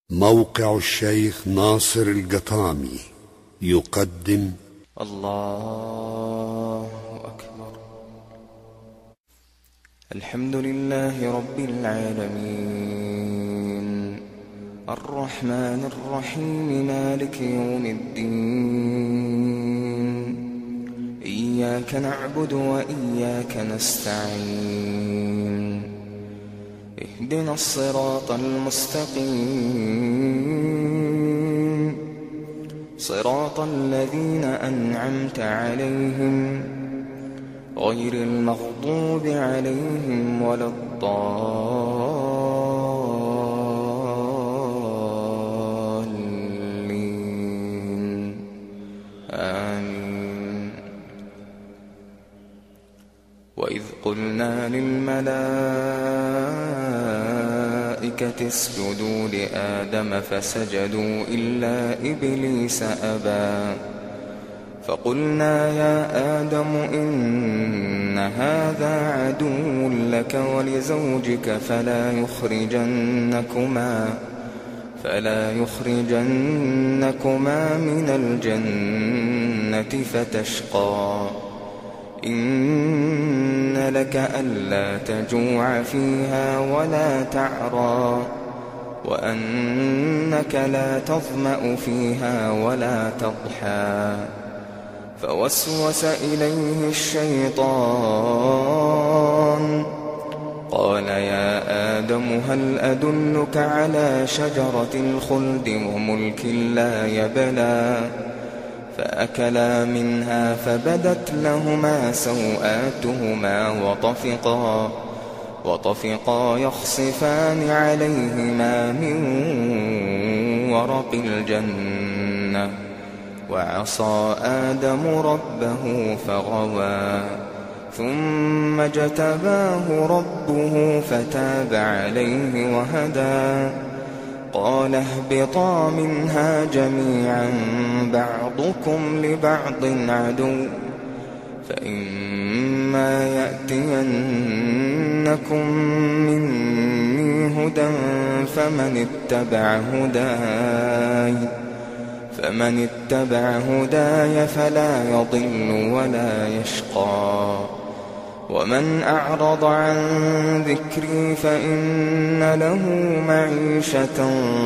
موقع الشيخ ناصر القطامي يقدم الله أكبر. الحمد لله رب العالمين، الرحمن الرحيم، مالك يوم الدين. إياك نعبد وإياك نستعين. اهدنا الصراط المستقيم، صراط الذين أنعمت عليهم غير المغضوب عليهم ولا الضالين، آمين. وإذ قلنا للملائكة اسجدوا لآدم فسجدوا إلا إبليس أبى، فقلنا يا آدم إن هذا عدو لك ولزوجك فلا يخرجنكما من الجنة فتشقى. إن لك ألا تجوع فيها ولا تعرى، وأنك لا تظمأ فيها ولا تضحى. فوسوس إليه الشيطان قال يا آدم هل أدلك على شجرة الخلد وملك لا يبلى؟ فأكلا منها فبدت لهما سوآتهما وطفقا يخصفان عليهما من ورق الجنة، وعصى آدم ربه فغوى، ثم اجتباه ربه فتاب عليه وهدى. قال اهبطا منها جميعا بعضكم لبعض عدو، فإما يأتينكم مني هدى فمن اتبع هداي فلا يضل ولا يشقى. ومن أعرض عن ذكري فإن له معيشة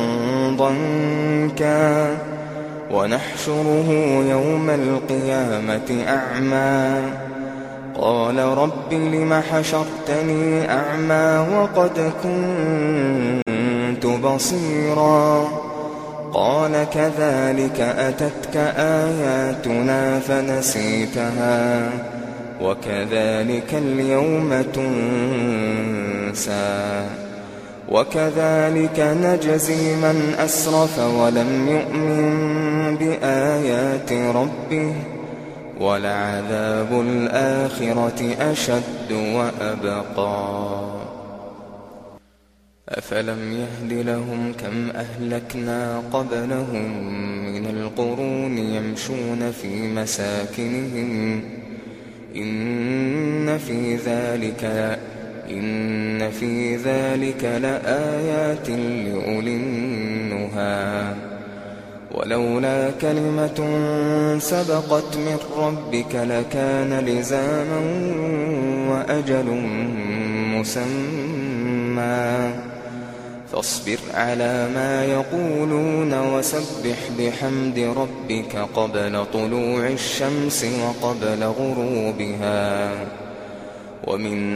ضنكا، ونحشره يوم القيامة أعمى. قال رب لم حشرتني أعمى وقد كنت بصيرا؟ قال كذلك أتتك آياتنا فنسيتها وكذلك اليوم تنسى. وكذلك نجزي من أسرف ولم يؤمن بآيات ربه، ولعذاب الآخرة أشد وأبقى. أفلم يهد لهم كم أهلكنا قبلهم من القرون يمشون في مساكنهم إن في ذلك لآيات لأولي النهى. ولولا كلمة سبقت من ربك لكان لزاما وأجل مسمى. فاصبر على ما يقولون وسبح بحمد ربك قبل طلوع الشمس وقبل غروبها، ومن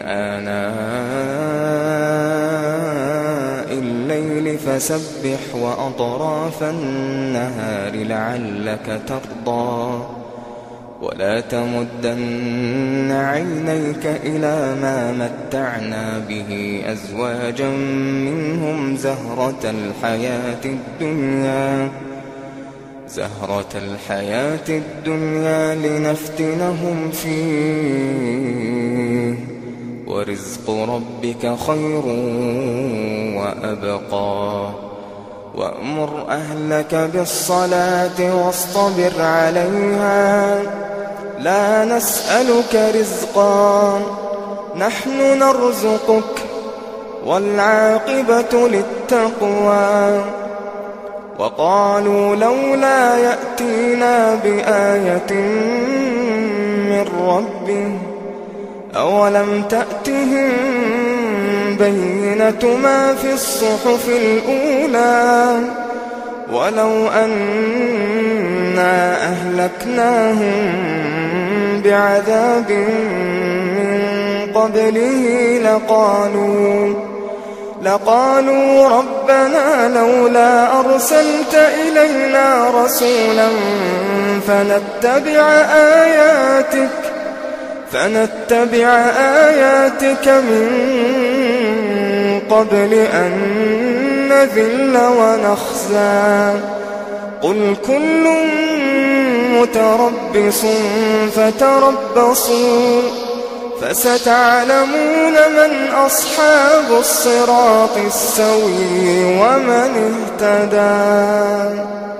آناء الليل فسبح وأطراف النهار لعلك ترضى. ولا تمدن عينيك إلى ما متعنا به أزواجا منهم زهرة الحياة الدنيا لنفتنهم فيه، ورزق ربك خير وأبقى. وأمر أهلك بالصلاة واصطبر عليها، لا نسألك رزقا نحن نرزقك، والعاقبة للتقوى. وقالوا لولا يأتينا بآية من ربه أولم تأتهم بينة ما في الصحف الأولى ولو أنا أهلكناهم بعذاب من قبله لقالوا ربنا لولا أرسلت إلينا رسولا فنتبع آياتك من قبل أن نذل ونخزى قل كل متربص فتربصوا فستعلمون من أصحاب الصراط السوي ومن اهتدى.